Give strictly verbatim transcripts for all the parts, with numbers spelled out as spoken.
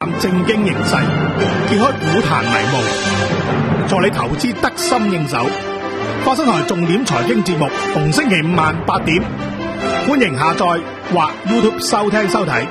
正經形勢，揭開股壇迷霧，助你投資得心應手。發生台重點財經節目，逢星期五晚八點，歡迎下載或 YouTube 收聽收睇。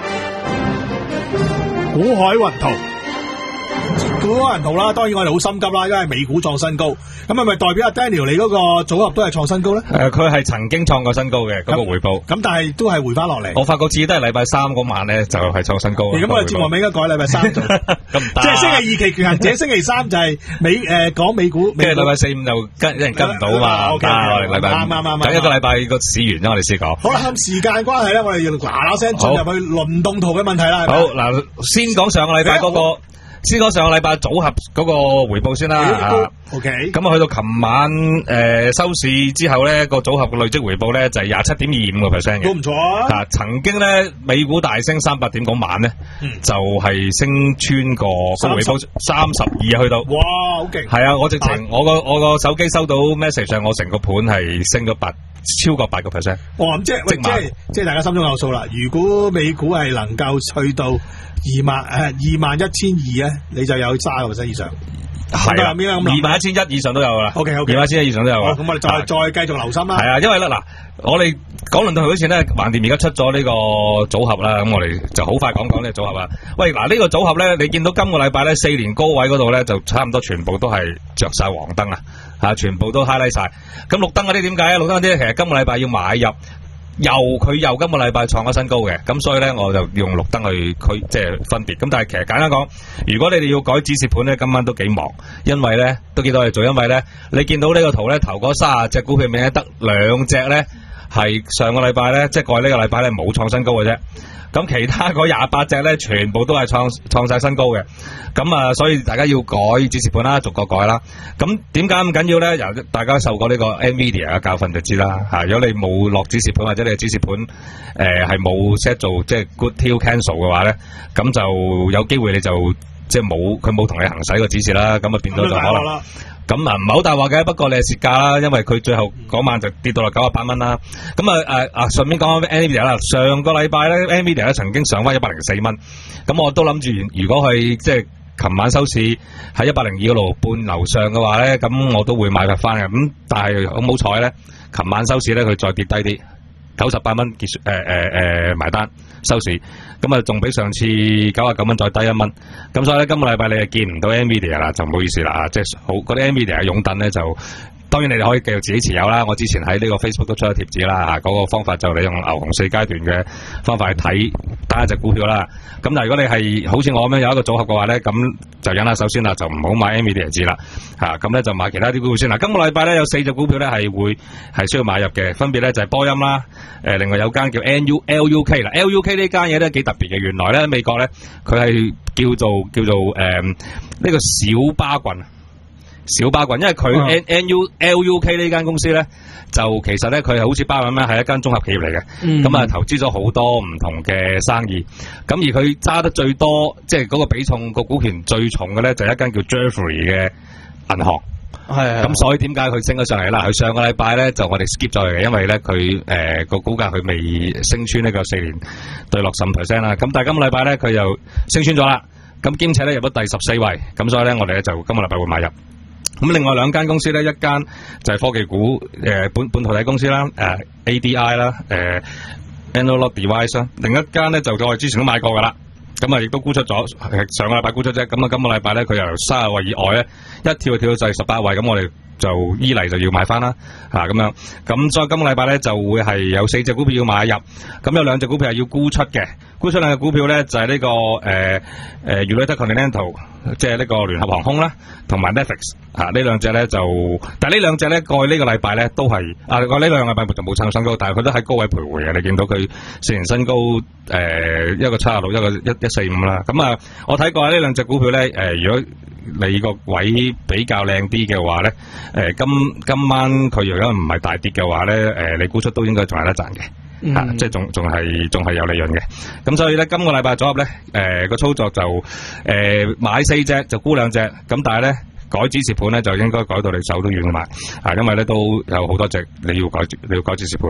股海雲圖。股海雲圖啦，當然我哋好心急啦，因為美股創新高，咁係咪代表阿 Daniel 你嗰個組合都係創新高咧？ 誒，佢係曾經創過新高嘅嗰個回報， 咁但係都係回翻落嚟。 我發覺次都係禮拜三嗰晚咧就係創新高。 咁我哋節目咪應該改禮拜三做，即係星期二期權行者，星期三就係美誒講美股， 跟住禮拜四五就跟有人跟唔到嘛。我哋禮拜啱啱啱， 等一個禮拜個市完咗，我哋先講。 好啦，咁時間關係咧，我哋要嗱嗱聲進入去輪動圖嘅問題啦。 好嗱，先講上個禮拜嗰個。先講上個禮拜組合嗰個回報先啦。 O K， 咁啊去到琴晚誒、呃、收市之後咧，個組合嘅累積回報咧就係廿七點二五個 percent 嘅， 都唔錯啊。 啊，曾經咧美股大升三百點嗰晚咧，嗯、就係、是、升穿過個回報三十二去到。哇，好勁！係啊，我直情我個我個手機收到 message 上，我成個盤係升咗八超過八個 percent。哇，咁即係即係即係大家心中有數啦。如果美股係能夠去到二萬誒二萬一千二咧，你就有卅個 percent 以上。係啊，二萬一千一以上都有啦。O K O K， 二萬一千一以上都有。咁我哋再再繼續留心啦。係啊，因為咧嗱，我哋講輪到佢嗰次咧，橫掂而家出咗呢個組合啦，咁我哋就好快講講呢個組合啦。喂，嗱呢個組合咧，你見到今個禮拜咧四年高位嗰度咧，就差唔多全部都係着晒黃燈啊，吓全部都 highlight 晒。咁綠燈嗰啲點解啊？綠燈嗰啲其實今個禮拜要買入。又佢又今個禮拜創咗新高嘅，咁所以咧我就用綠燈去佢即係分別。咁但係其實簡單講，如果你哋要改指示盤咧，今晚都幾忙，因為咧都幾多嘢做，因為咧你見到呢個圖咧，頭嗰卅隻股票入面咧得兩隻咧係上個禮拜咧，即係過去呢個禮拜咧冇創新高嘅啫。咁其他嗰廿八隻咧，全部都係創創晒新高嘅。咁啊，所以大家要改指示盤啦，逐個改啦。咁點解咁緊要咧？由大家受過呢個 Nvidia 嘅教訓就知啦。吓，如果你冇落指示盤或者你嘅指示盤誒係冇 set 做即係 good till cancel 嘅話咧，咁就有機會你就即係冇佢冇同你行使個指示啦。咁啊變咗就可能。咁啊唔係好大話嘅，不過你係蝕價啦，因為佢最後嗰晚就跌到落九十八蚊啦。咁啊誒啊順便講翻 Nvidia 啦，上個禮拜咧 Nvidia 咧曾經上翻一百零四蚊，咁我都諗住如果係即係琴晚收市喺一百零二嗰度半樓上嘅話咧，咁我都會買入翻嘅。咁但係好唔好彩咧，琴晚收市咧佢再跌低啲，九十八蚊結誒誒誒埋單收市，咁啊仲比上次九十九蚊再低一蚊，咁所以咧今個禮拜你係見唔到 Nvidia 啦，就唔好意思啦，即係好嗰啲 Nvidia 嘅擁躉咧就。當然你哋可以繼續自己持有啦，我之前喺呢個 Facebook 都出咗貼紙啦，嗰、那個方法就你用牛熊四階段嘅方法去睇單一隻股票啦。咁但係如果你係好似我咁樣有一個組合嘅話咧，咁就忍下手先啦，就唔好買 Nvidia 字啦，吓咁咧就買其他啲股票先啦。今個禮拜咧有四隻股票咧係會係需要買入嘅，分別咧就係波音啦，誒、呃、另外有間叫 N U L U K 啦 ，L U K 呢間嘢咧幾特別嘅，原來咧美國咧佢係叫做叫做誒呢、呃這個小巴郡。小巴郡，因為佢 N N U L U K 呢間公司咧，就其實咧佢係好似巴郡咁樣，係一間綜合企業嚟嘅。咁啊、嗯，投資咗好多唔同嘅生意。咁而佢揸得最多，即係嗰個比重個股權最重嘅咧，就係一間叫 Jeffrey 嘅銀行。係。咁所以點解佢升咗上嚟啦？佢上個禮拜咧就我哋 skip 咗嘅，因為咧佢誒個股價佢未升穿呢個四年對落十五 percent 啦。咁但係今個禮拜咧佢又升穿咗啦。咁兼且咧入咗第十四位。咁所以咧我哋咧就今個禮拜會買入。咁另外兩間公司咧，一間就係科技股，誒、呃、半半導體公司啦，誒、呃、A D I 啦，誒 Analog Device 啦，另一間咧就我哋之前都買過噶啦，咁啊亦都沽出咗，上個禮拜沽出啫，咁啊今個禮拜咧佢由三十位以外咧一跳跳到就係十八位，咁我哋就依嚟就要買翻啦，嚇、啊、咁樣，咁所以今個禮拜咧就會係有四隻股票要買入，咁有兩隻股票係要沽出嘅，沽出兩隻股票咧就係、是、呢、這個誒誒 United Continental，即係呢個聯合航空啦，同埋 Netflix 嚇、啊、呢兩隻咧就，但係呢兩隻咧過去呢個禮拜咧都係啊，我呢兩個禮拜就冇創新高，但係佢都喺高位徘徊嘅，你見到佢四年新高誒、呃、一個七十六，一個一一四五啦，咁啊我睇過呢兩隻股票咧誒、呃，如果你個位比較靚啲嘅話咧，誒、呃、今今晚佢如果唔係大跌嘅話咧，誒、呃、你沽出都應該仲有得賺嘅。嗯、啊，即係仲仲係仲係有利潤嘅，咁所以咧今個禮拜組合咧，誒、呃、個操作就誒、呃、買四隻就沽兩隻，咁但係咧改指示盤咧就應該改到你手都軟嘅嘛，啊，因為咧都有好多隻你要改你要改指示盤。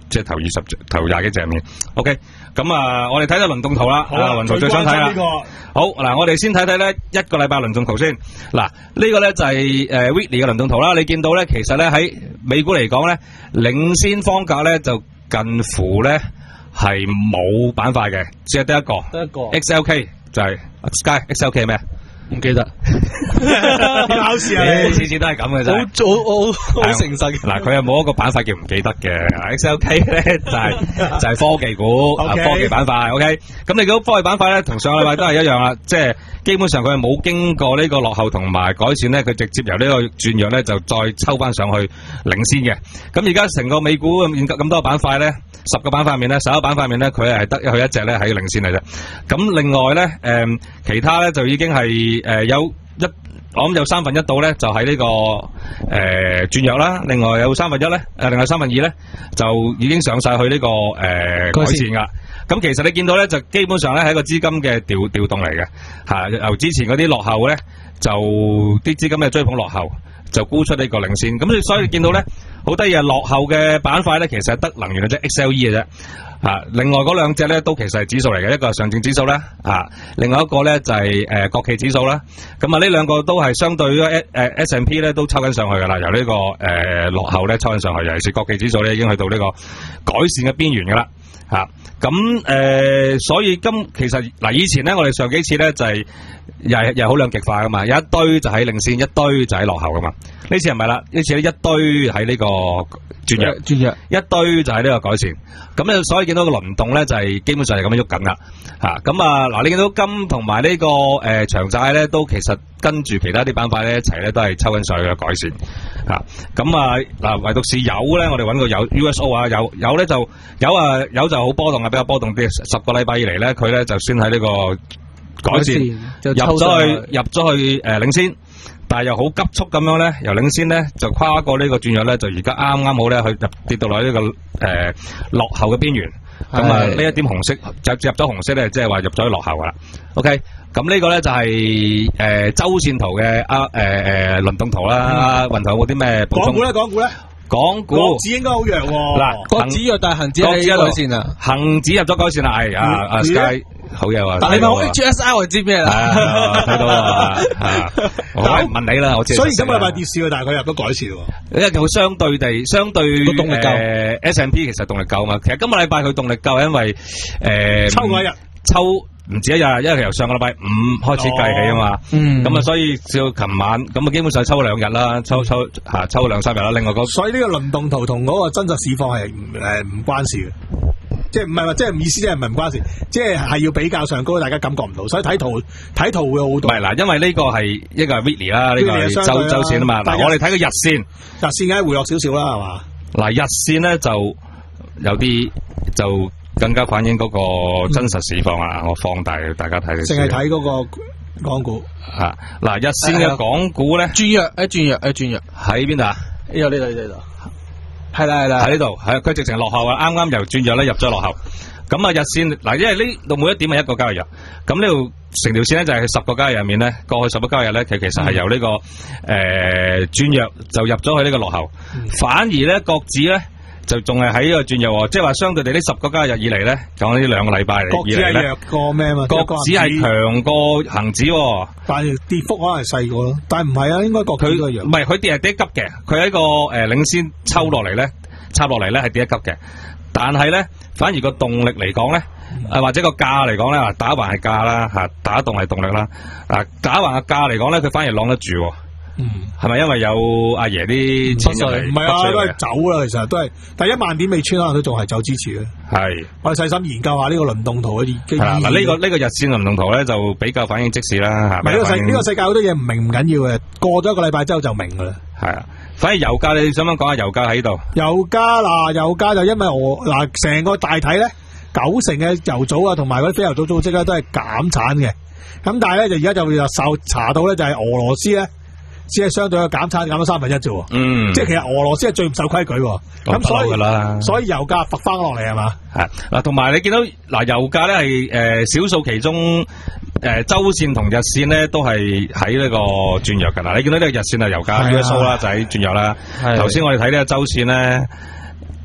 即係頭二十頭廿幾隻入面。OK， 咁啊，我哋睇睇輪動圖啦。 好啊， 輪圖最想睇啦。 這個、 好嗱，我哋先睇睇咧一個禮拜輪動圖先。嗱，呢、這個咧就係誒 weekly 嘅輪動圖啦。你見到咧，其實咧喺美股嚟講咧，領先方格咧就近乎咧係冇板塊嘅，只係得一個。 得一個。 X L K 就係 Sky X L K 係咩？ 唔記得。 考試啊！ 次次都係咁嘅啫。 好早，好好誠實。 嗱，佢又冇一個板塊叫唔記得嘅。X L K 咧就係就係科技股， okay. 科技板塊。OK， 咁你見到科技板塊咧，同上個禮拜都係一樣啦。即係基本上佢係冇經過呢個落後同埋改善咧，佢直接由呢個轉弱咧就再抽翻上去領先嘅。咁而家成個美股咁咁多個板塊咧，十個板塊面咧，十一個板塊面咧，佢係得佢一隻咧喺領先嚟啫。咁另外咧，誒、呃、其他咧就已經係誒、呃、有一。我諗有三分一度咧，就喺呢、這個誒轉弱啦。另外有三分一咧，誒另外三分二咧，就已經上晒去呢、這個誒、呃、改善噶。咁其實你見到咧，就基本上咧係一個資金嘅調調動嚟嘅吓。由之前嗰啲落後咧，就啲資金嘅追捧落後，就沽出呢個領先。咁所以你見到咧，好得意啊！落後嘅板塊咧，其實係得能源嘅啫 ，X L E 嘅啫。啊，另外嗰兩隻咧都其實係指數嚟嘅，一個係上證指數啦，啊，另外一個咧就係、是、誒、呃、國企指數啦。咁啊，呢兩個都係相對於誒 S and P 咧都抽緊上去噶啦，由呢、這個誒、呃、落後咧抽緊上去，尤其是國企指數咧已經去到呢個改善嘅邊緣噶啦。吓咁誒，所以今其實嗱，以前咧我哋上幾次咧就係、是、又係又好兩極化噶嘛，有一堆就喺領先，一堆就喺落後噶嘛。呢次係咪啦？呢次咧一堆喺呢個轉弱，轉弱一堆就喺呢個改善。咁咧，所以見到個輪動咧就係、是、基本上係咁樣喐緊啦。吓咁啊嗱，你見到金同埋呢個誒、呃、長債咧，都其實跟住其他啲板塊咧一齊咧都係抽緊上去嘅改善。吓咁啊嗱，唯獨是油咧，我哋揾個油 U S O 啊，油油咧就油啊油就好波動啊，比較波動啲。十個禮拜以嚟咧，佢咧就先喺呢個改善，入咗去入咗去誒、呃、領先。但係又好急速咁樣咧，由領先咧就跨過呢個轉弱咧，就而家啱啱好咧去入跌到落呢個誒、呃、落後嘅邊緣。咁啊呢一點紅色就入咗紅色咧，即係話入咗落後噶啦。OK，咁呢個咧就係、是、誒、呃、周線圖嘅啊誒誒輪動圖啦。雲頭有冇啲咩補充？ 港股咧，港股咧， 港股國指應該好弱喎。 嗱， 國指弱，但係恒指係改善啊， 恒指入咗改善啦，係啊啊 Sky。好嘢喎！ 但你問我 H S I 我知咩啦？ 睇到啊！我問你啦，我知。 所以今個禮拜跌市，但係佢入咗改善喎。 因為佢相對地，相對個動力夠。 誒 S and P 其實動力夠嘛。其實今個禮拜佢動力夠，因為誒抽嗰一日， 抽唔止一日，因為由上個禮拜五開始計起啊嘛。嗯。咁啊，所以到琴晚咁啊，基本上抽兩日啦，抽抽嚇抽兩三日啦。另外嗰， 所以呢個輪動圖同嗰個真實市況係誒唔關事嘅。即係唔係話，即係唔意思，即係唔係唔關事，即係係要比較上高，大家感覺唔到，所以睇圖睇圖會好多。 唔係嗱，因為呢個係一個係 weekly 啦，呢個係周周線啊嘛。嗱，我哋睇個日線，日線梗係回落少少啦，係嘛？ 嗱，日線咧就有啲就更加反映嗰個真實市況啊！我放大大家睇。 淨係睇嗰個港股啊！嗱，日線嘅港股咧， 轉弱，誒轉弱，誒轉弱， 喺邊度啊？ 呢度呢度呢度。係啦係啦， 喺呢度係佢直情落後啊！啱啱由轉弱咧入咗落後，咁啊日線嗱，因為呢度每一點係一個交易日，咁呢度成條線咧就係十個交易日入面咧，過去十個交易日咧，佢其實係由呢、這個誒轉弱就入咗去呢個落後，嗯、反而咧國指咧就仲係喺呢個轉弱，即係話相對地呢十個交易日以嚟咧，講呢兩個禮拜嚟以嚟咧， 弱過咩嘛？ 國指係強過恒指， 但係跌幅可能係細過咯。但係唔係啊，應該國指都係弱。唔係佢跌係跌一級嘅，佢喺個誒、呃、領先抽落嚟咧，插落嚟咧係跌一級嘅。但係咧，反而個動力嚟講咧，誒或者個價嚟講咧，打橫係價啦吓，打動係動力啦。嗱，打橫嘅價嚟講咧，佢反而晾得住。嗯，係咪因為有阿爺啲錢入嚟？ 唔係啊，都係走啦，其實都係。但係一萬點未穿啊，都仲係走支持嘅。係，我哋細心研究下呢個輪動圖嘅意。係嗱，呢個呢個日線輪動圖咧，就比較反映即時啦。唔係呢個世呢個世界好多嘢唔明唔緊要嘅，過咗一個禮拜之後就明噶啦。係啊，反而油價你想唔想講下油價喺度？油價嗱，油價就因為我嗱成個大體咧，九成嘅油組啊，同埋嗰啲非油組組織咧都係減產嘅。咁但係咧就而家就又受查到咧，就係俄羅斯咧。只係相對嘅減產減咗三分一啫，嗯，即係其實俄羅斯係最唔守規矩，咁所以所以油價伏翻落嚟係嘛？係嗱，同埋你見到嗱油價咧係誒少數其中誒、呃、周線同日線咧都係喺呢個轉弱㗎嗱，你見到呢個日線係油價 U S O 啦，就喺轉弱啦。頭先我哋睇呢個周線咧，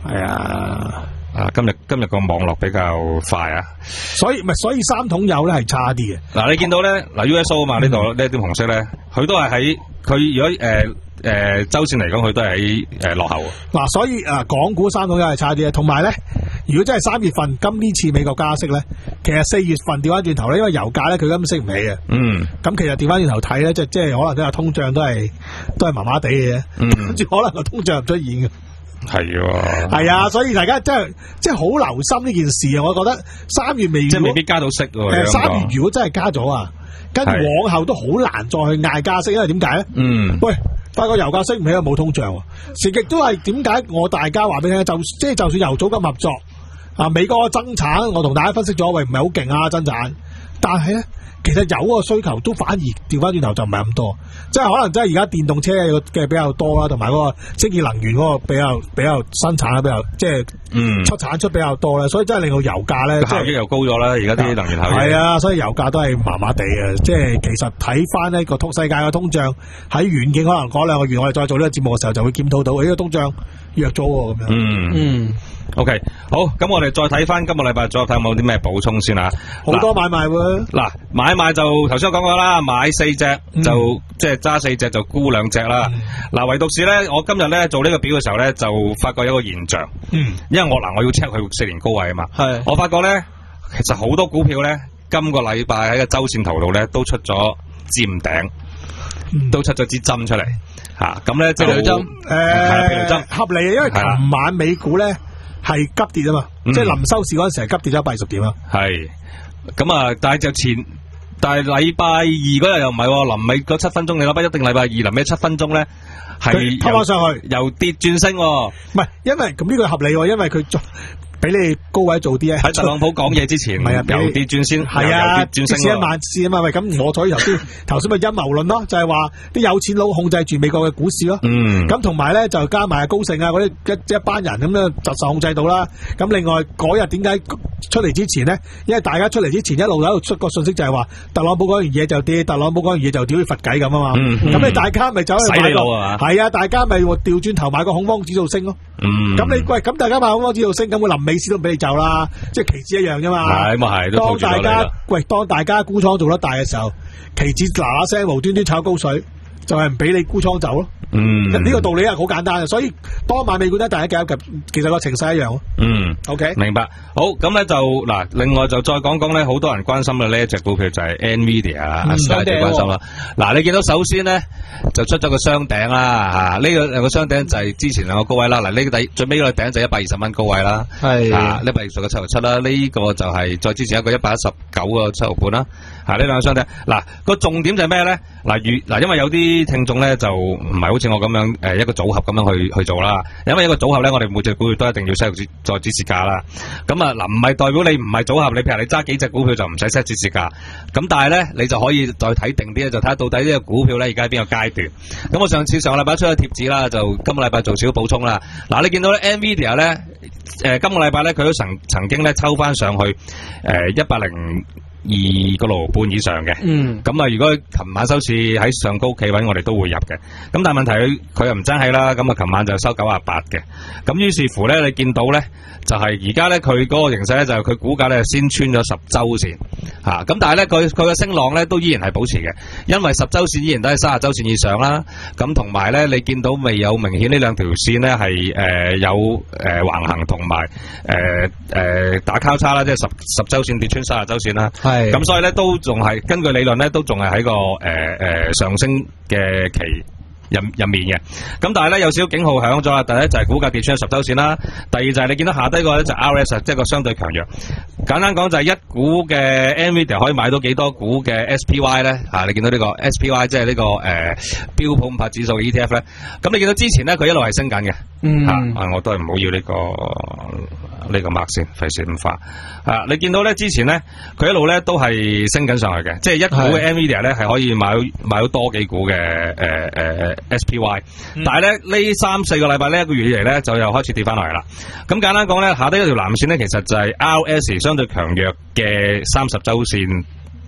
係啊。 啊！今日今日個網絡比較快啊， 所以咪所以三桶油咧係差啲嘅。 嗱，你見到咧嗱 U S O 啊嘛，呢度呢啲紅色咧，佢都係喺佢如果誒誒周線嚟講，佢都係喺誒落後。 嗱，所以啊，港股三桶油係差啲嘅。同埋咧，如果真係三月份今呢次美國加息咧，其實四月份調翻轉頭咧，因為油價咧佢根本升唔起嘅。嗯。咁其實調翻轉頭睇咧，即即係可能都有通脹都係都係麻麻地嘅。嗯。跟住可能個通脹唔出現嘅。 係喎， 係啊，所以大家真係即係好留心呢件事啊！我覺得三月未即係未必加到息喎。 三月如果真係加咗啊，跟住往後都好難再去嗌加息，因為點解咧？嗯，喂，發覺油價升唔起又冇通脹，成極都係點解？我大家話俾你聽，就即係就算油組咁合作啊，美國嘅增產，我同大家分析咗，喂，唔係好勁啊增產，但係咧。其實有個需求都反而調翻轉頭就唔係咁多，即係可能真係而家電動車嘅比較多啦，同埋嗰個清潔能源嗰個比較比較生產啦，比較即係嗯出產出比較多咧，所以真係令到油價咧效益又高咗啦。而家啲能源效益係啊，所以油價都係麻麻地嘅。即係其實睇翻呢個通世界嘅通脹喺遠景，可能嗰兩個月我哋再做呢個節目嘅時候就會檢討到，呢個通脹弱咗喎咁樣。嗯嗯。OK， 好，咁我哋再睇翻今個禮拜再睇有冇啲咩補充先啊？ 好多買賣喎。 嗱，買賣就頭先我講過啦，買四隻就、嗯、即係揸四隻就沽兩隻啦。嗱、嗯，唯獨是咧，我今日咧做呢個表嘅時候咧，就發覺有一個現象。嗯。因為我嗱，我要 check 佢四年高位啊嘛。係。我發覺咧，其實好多股票咧，今個禮拜喺個周線圖度咧，都出咗尖頂，嗯、都出咗支針出嚟。吓，咁咧就誒， 針合理，因為琴晚美股咧。係急跌啊嘛，嗯、即係臨收市嗰陣時係急跌咗一百二十點啊。係，咁啊，但係就前，但係禮拜二嗰日又唔係，臨尾嗰七分鐘，你諗下一定禮拜二臨尾七分鐘咧，係推翻上去， 由跌轉升。唔係，因為咁呢個合理，因為佢俾你高位做啲咧。 喺特朗普講嘢之前， 係啊， 由跌轉先， 係啊， 轉升。 試一萬次啊嘛，喂，咁我所以頭先頭先咪陰謀論咯，就係話啲有錢佬控制住美國嘅股市咯。嗯。咁同埋咧就加埋高盛啊嗰啲一一班人咁樣就受控制到啦。咁另外嗰日點解出嚟之前呢？因為大家出嚟之前一路喺度出個信息就係話特朗普講完嘢就跌，特朗普講完嘢就屌佢佛計咁啊嘛。咁你、嗯、大家咪走去買個係啊，大家咪調轉頭買個恐慌指數升咯。咁、嗯、你喂咁大家買恐慌指數升，咁會臨尾市都唔俾你走啦，即係期指一樣啫嘛。 係咁啊係，當大家喂當大家沽倉做得大嘅時候，期指嗱嗱聲無端端炒高水，就係唔俾你沽倉走咯。嗯，呢個道理係好簡單嘅，所以當買美股咧，大家夾一夾，其實個情勢一樣咯。嗯 ，OK， 明白。好，咁咧就嗱，另外就再講講咧，好多人關心嘅呢一隻股票就係 Nvidia 啊，大家最關心啦。嗱，你見到首先咧就出咗個雙頂啦，吓呢個兩個雙頂就係之前兩個高位啦。嗱，呢個底最尾個頂就一百二十蚊高位啦，係啊，一百二十個七毫七啦。呢個就係再之前一個一百一十九個七毫半啦。吓呢兩個雙頂，嗱個重點就係咩咧？嗱，如嗱，因為有啲聽眾咧就唔係好似我咁樣誒一個組合咁樣去去做啦，因為一個組合咧，我哋每隻股票都一定要 set 再指示價啦。咁啊嗱，唔係代表你唔係組合，你譬如你揸幾隻股票就唔使 set 指示價。咁但係咧，你就可以再睇定啲咧，就睇下到底呢個股票咧而家喺邊個階段。咁我上次上個禮拜出咗貼紙啦，就今個禮拜做少少補充啦。嗱，你見到咧 Nvidia 咧，誒、呃、今個禮拜咧佢都曾曾經咧抽翻上去誒一百零二個六毫半以上嘅，嗯，咁啊，如果琴晚收市喺上高企穩，我哋都會入嘅。咁但係問題佢佢又唔爭氣啦，咁啊，琴晚就收九啊八嘅。咁於是乎咧，你見到咧，就係而家咧佢嗰個形勢咧，就係佢股價咧先穿咗十周線，吓、啊，咁但係咧佢佢嘅升浪咧都依然係保持嘅，因為十周線依然都係三十周線以上啦。咁同埋咧，你見到未有明顯呢兩條線咧係誒有誒橫、呃、行同埋誒誒打交叉啦，即係十十周線跌穿三十周線啦。咁所以咧都仲係根據理論咧都仲係喺個誒誒、呃、上升嘅期入入面嘅。咁但係咧有少少警號響咗啦。第一就係股價跌穿十周線啦，第二就係你見到下低個咧就 R S 即係個相對強弱。簡單講就係一股嘅 Nvidia 可以買到幾多股嘅 S P Y 咧？吓、啊，你見到呢個 S P Y 即係呢、這個誒、呃、標普五百指數嘅 E T F 咧。咁你見到之前咧佢一路係升緊嘅，吓、嗯啊，我都係唔好要呢、這個呢、這個 mark 先，費事咁化。啊！你見到咧，之前咧，佢一路咧都係升緊上去嘅，即係一股嘅 Nvidia 咧係可以買到買到多幾股嘅誒誒 S P Y，嗯、但係咧呢三四個禮拜呢一個月以嚟咧就又開始跌翻落嚟啦。咁簡單講咧，下低一條藍線咧其實就係 R S 相對強弱嘅三十週線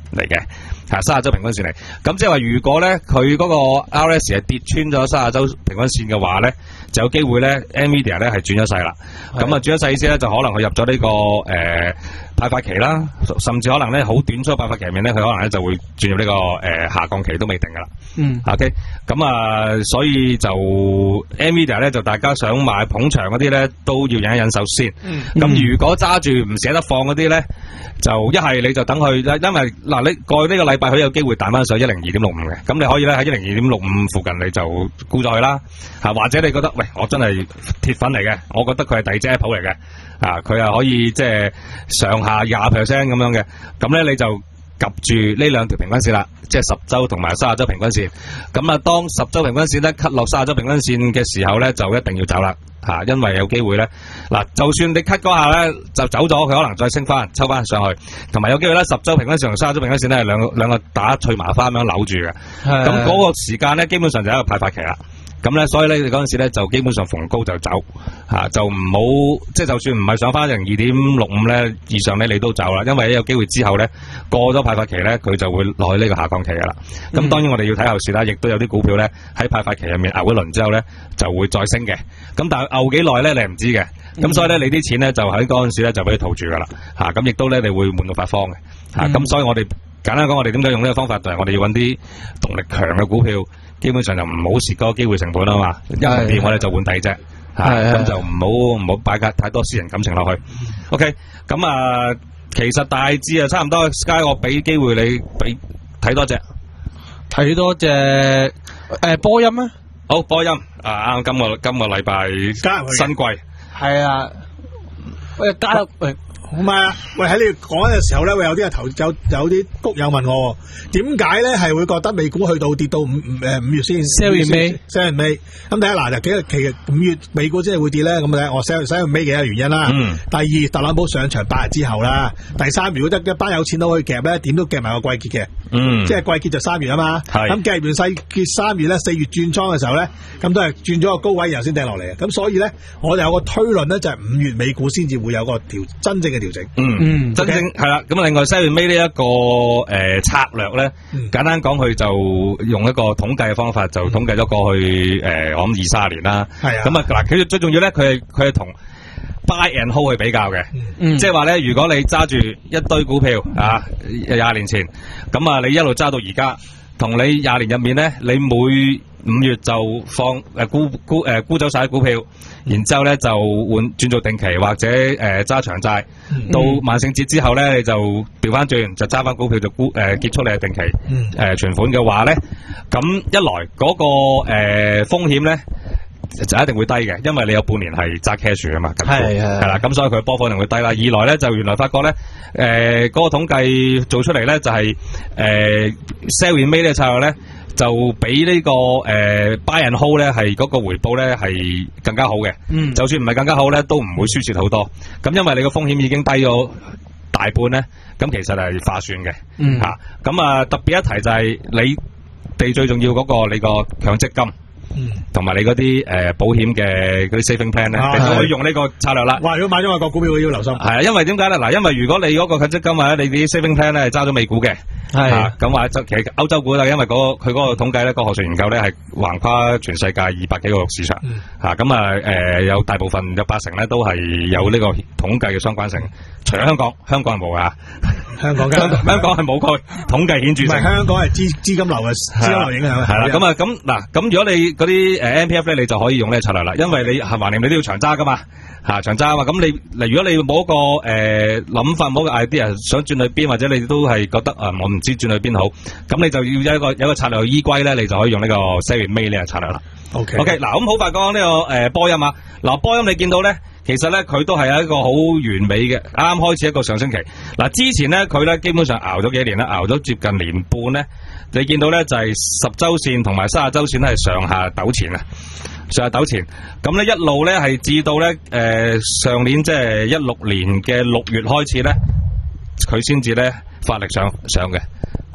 嚟嘅。係三十周平均線嚟，咁即係話如果咧佢嗰個 R S 係跌穿咗三十周平均線嘅話咧，就有機會咧 Nvidia 咧係轉咗勢啦。咁啊轉咗勢意思咧就可能佢入咗呢、這個誒、呃、派發期啦，甚至可能咧好短促派發期入面咧，佢可能咧就會轉入呢、這個誒、呃、下降期都未定噶啦。嗯 ，OK， 咁啊，所以就 Nvidia 咧就大家想買捧場嗰啲咧都要忍一忍手先。嗯，咁如果揸住唔捨得放嗰啲咧，就一係你就等佢，因為嗱你過去呢個禮拜佢有機會彈翻上一零二點六五嘅，咁你可以咧喺一零二點六五附近你就沽咗佢啦，吓或者你覺得喂我真係鐵粉嚟嘅，我覺得佢係第二隻 Apple 嚟嘅，啊佢又可以即係上下廿 percent 咁樣嘅，咁咧你就及住呢兩條平均線啦，即係十周同埋三十周平均線，咁啊當十周平均線咧 cut 落三十周平均線嘅時候咧，就一定要走啦。吓，因為有機會咧，嗱，就算你 cut 嗰下咧就走咗，佢可能再升翻，抽翻上去，同埋有機會咧十周平均線同三十周平均線咧係兩個兩個打脆麻花咁樣扭住嘅，咁嗰個時間咧基本上就係一個派發期啦。咁咧，所以咧，你嗰陣時咧就基本上逢高就走，吓、啊、就唔好，即係就算唔係上翻零二點六五咧以上咧，你都走啦，因為有機會之後咧過咗派發期咧，佢就會落去呢個下降期噶啦。咁、嗯、當然我哋要睇後市啦，亦都有啲股票咧喺派發期入面牛一輪之後咧就會再升嘅。咁但係牛幾耐咧，你唔知嘅。咁、嗯、所以咧，你啲錢咧就喺嗰陣時咧就俾佢套住噶啦，吓咁亦都咧你會悶到發慌嘅，吓、啊、咁、嗯、所以我哋簡單講，我哋點解用呢個方法就係、是、我哋要揾啲動力強嘅股票。基本上就唔好蝕嗰個機會成本啊嘛，一唔掂我哋就換第二隻，吓咁就唔好唔好擺太多私人感情落去。OK， 咁啊，其實大致啊差唔多 ，Sky 我俾機會你俾睇多隻， 睇多隻誒、呃、波音啊， 好波音啊，啱今個今個禮拜新貴係啊，喂加入喂。 唔係啊！喂，喺你講嘅時候咧，會有啲投有有啲谷友問我，點解咧係會覺得美股去到跌到五五誒五月先 sell 完尾 sell 完尾？咁第一嗱就幾個其實五月美股真係會跌咧，咁睇我 sell sell 完尾幾個原因啦。嗯、第二，特朗普上場八日之後啦。第三，如果得一班有錢都可以夾咧，點都夾埋個季結嘅。嗯，即係季結就三月啊嘛。係咁夾完細結三月咧，四月轉倉嘅時候咧，咁都係轉咗個高位，然後先掟落嚟嘅。咁所以咧，我哋有個推論咧，就係五月美股先至會有個調真正嘅調整。 嗯嗯，真正係啦。咁啊，另外 sell 完尾呢一個誒、呃、策略咧，嗯、簡單講，佢就用一個統計嘅方法，就統計咗過去誒、呃，我諗二三十年啦。係啊。咁啊，嗱，佢最重要咧，佢係佢係同 buy and hold 去比較嘅。嗯。即係話咧，如果你揸住一堆股票啊，廿年前，咁啊，你一路揸到而家，同你廿年入面咧，你每五月就放誒沽沽誒沽走晒啲股票，然之後咧就換轉做定期或者誒揸、呃、長債，嗯、到萬聖節之後咧你就調翻轉就揸翻股票就沽誒、呃、結束你嘅定期誒存、呃、款嘅話咧，咁一來嗰、那個誒、呃、風險咧就一定會低嘅，因為你有半年係揸 cash 啊嘛，係係啦，咁所以佢波幅一定會低啦。二來咧就原來發覺咧誒嗰個統計做出嚟咧就係誒 sell 完尾呢個策略咧。就比呢、這個誒、呃、buy and hold 咧係嗰個回報咧係更加好嘅，嗯，就算唔係更加好咧，都唔會輸蝕好多。咁因為你個風險已經低咗大半咧，咁其實係划算嘅，嗯吓。咁啊特別一提就係你哋最重要嗰、那個你個強積金。嗯，同埋你嗰啲誒保險嘅嗰啲 saving plan 咧，你都可以用呢個策略啦。哇！如果買咗外國股票，要留心。係啊，因為點解咧？嗱，因為如果你嗰個強積金啊，你啲 saving plan 咧係揸咗美股嘅，係咁話就其實歐洲股啦，因為嗰佢嗰個統計咧，個學術研究咧係橫跨全世界二百幾個市場，吓咁啊誒有大部分有八成咧都係有呢個統計嘅相關性，除咗香港，香港係冇啊。香港香港香港係冇個統計顯著性，唔係香港係資資金流嘅資金流影響係啦。咁啊咁嗱咁如果你嗰啲誒 M P F 咧，你就可以用呢個策略啦，因為你係橫掂你都要長揸噶嘛嚇長揸啊嘛。咁你嗱如果你冇一個誒諗、呃、法冇個 idea 想轉去邊，或者你都係覺得啊、呃、我唔知轉去邊好，咁你就要有一個有一個策略去依歸咧，你就可以用呢個 sell May 呢個策略啦。OK OK 嗱咁好快講呢、這個誒、呃、波音啊嗱波音你見到咧。其實咧，佢都係有一個好完美嘅，啱啱開始一個上升期。嗱，之前咧，佢咧基本上熬咗幾年啦，熬咗接近年半咧。你見到咧就係十周線同埋三十周線咧係上下糾纏啊，上下糾纏。咁咧一路咧係至到咧誒、呃、上年即係一六年嘅六月開始咧，佢先至咧發力上上嘅。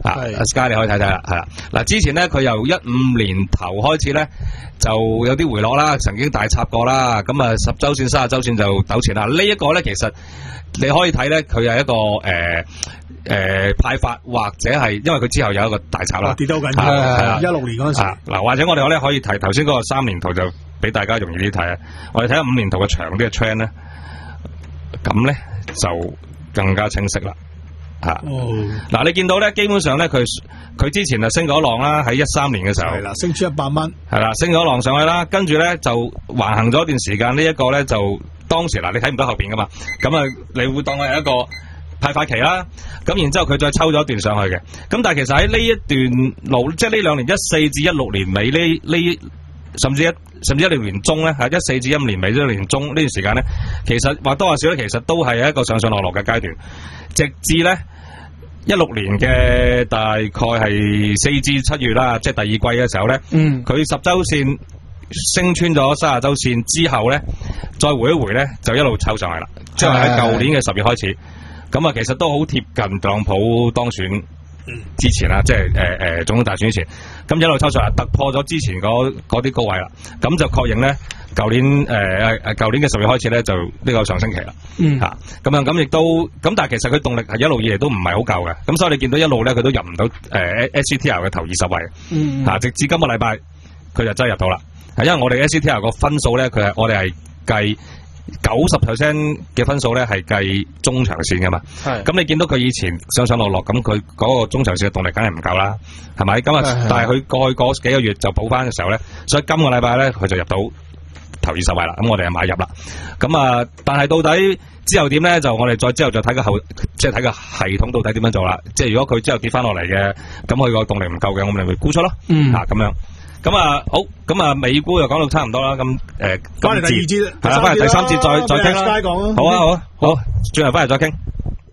啊 ，Sky 你可以睇睇啦，係啦。嗱，之前咧佢由一五年頭開始咧就有啲回落啦，曾經大插過啦，咁啊十周線、三十周線就糾纏啦。這個、呢一個咧其實你可以睇咧，佢係一個誒。呃誒、呃，派發或者係，因為佢之後有一個大插啦， 跌得好緊要，係啊，一六年嗰陣時，嗱、啊，或者我哋咧可以睇頭先嗰個三年圖就俾大家容易啲睇啊，我哋睇下五年圖嘅長啲嘅 trend 咧，咁咧就更加清晰啦，吓、啊，嗱、哦啊，你見到咧，基本上咧佢佢之前就升咗浪啦，喺一三年嘅時候，係啦，升出一百蚊，係啦，升咗浪上去啦，跟住咧就橫行咗一段時間，這個、呢一個咧就當時嗱，你睇唔到後邊噶嘛，咁啊，你會當佢係一個派發期啦，咁然之後佢再抽咗一段上去嘅，咁但係其實喺呢一段路，即係呢兩年一四至一六年尾呢呢，甚至一甚至一六年中咧，係一四至一五年尾一六年中呢段時間咧，其實或多或少咧，其實都係一個上上落落嘅階段，直至咧一六年嘅大概係四至七月啦，即係第二季嘅時候咧，嗯，佢十周線升穿咗三十周線之後咧，再回一回咧，就一路抽上去啦，即係喺舊年嘅十月開始。咁啊，其實都好貼近特朗普當選之前啦，即係誒誒總統大選之前，咁一路抽上嚟，突破咗之前嗰啲高位啦，咁就確認咧，舊年誒誒舊年嘅十月開始咧，就呢個上升期啦，嗯嚇，咁樣咁亦都，咁但係其實佢動力係一路以嚟都唔係好夠嘅，咁所以你見到一路咧，佢都入唔到誒 S C T R 嘅頭二十位，嗯嚇，直至今個禮拜佢就真係入到啦，係因為我哋 S C T R 個分數咧，佢係我哋係計九十 percent 嘅分數咧係計中長線噶嘛，咁你見到佢以前上上落落，咁佢嗰個中長線嘅動力梗係唔夠啦，係咪？咁啊，但係佢過去嗰幾個月就補翻嘅時候咧，所以今個禮拜咧佢就入到頭二十位啦，咁我哋就買入啦。咁啊，但係到底之後點咧？就我哋再之後就睇個後，即係睇個系統到底點樣做啦。即係如果佢之後跌翻落嚟嘅，咁佢個動力唔夠嘅，我哋咪沽出咯。嗯，啊咁樣。咁啊好，咁啊美股又講到差唔多啦，咁誒，翻嚟第二節，係啦，翻嚟第三節再再傾啦。好啊好啊好，轉頭翻嚟再傾。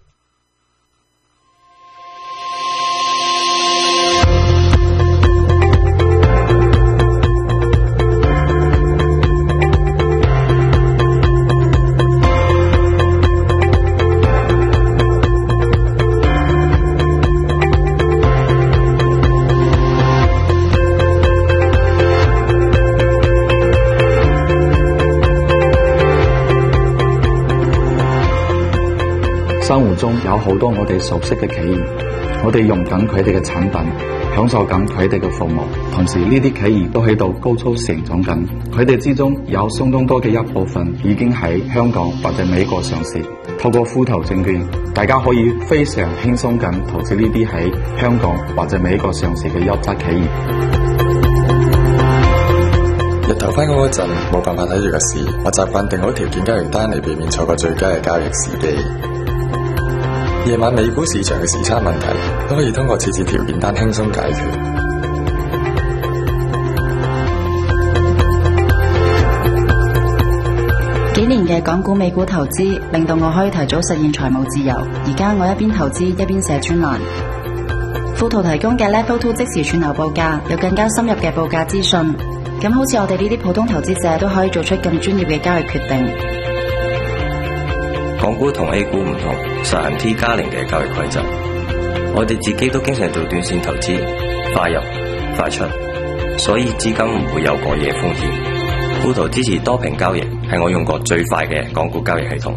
生活中有好多我哋熟悉嘅企業，我哋用緊佢哋嘅產品，享受緊佢哋嘅服務，同時呢啲企業都喺度高速成長緊，佢哋之中有相當多嘅一部分已經喺香港或者美國上市。透過富途證券，大家可以非常輕鬆咁投資呢啲喺香港或者美國上市嘅優質企業。 日頭翻工嗰陣冇辦法睇住個市，我習慣定好條件交易單嚟避免錯過最佳嘅交易時機。夜晚美股市場嘅時差問題都可以通過設置條件單輕鬆解決。 幾年嘅港股美股投資令到我可以提早實現財務自由。而家我一邊投資一邊寫專欄。富途提供嘅 Level Two 即時串流報價，有更加深入嘅報價資訊。咁好似我哋呢啲普通投資者都可以做出更專業嘅交易決定。 港股同 A 股唔同，實行 T 加零嘅交易規則。我哋自己都經常做短線投資，快入快出，所以資金唔會有過夜風險。富途支持多屏交易，係我用過最快嘅港股交易系統。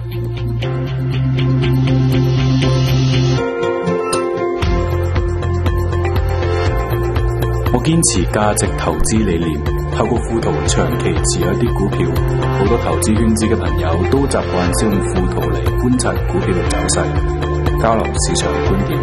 我堅持價值投資理念，透過富途長期持有一啲股票。好多投資圈子嘅朋友都習慣使用富途嚟觀察股票嘅走勢，交流市場觀點。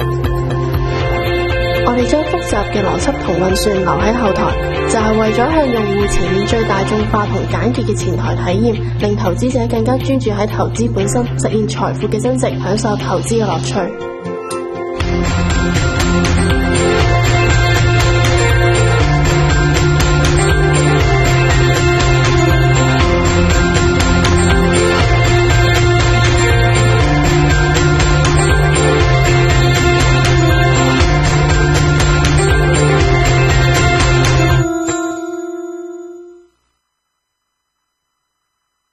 我哋將複雜嘅邏輯同運算留喺後台，就係為咗向用戶呈現最大眾化同簡潔嘅前台體驗，令投資者更加專注喺投資本身，實現財富嘅增值，享受投資嘅樂趣。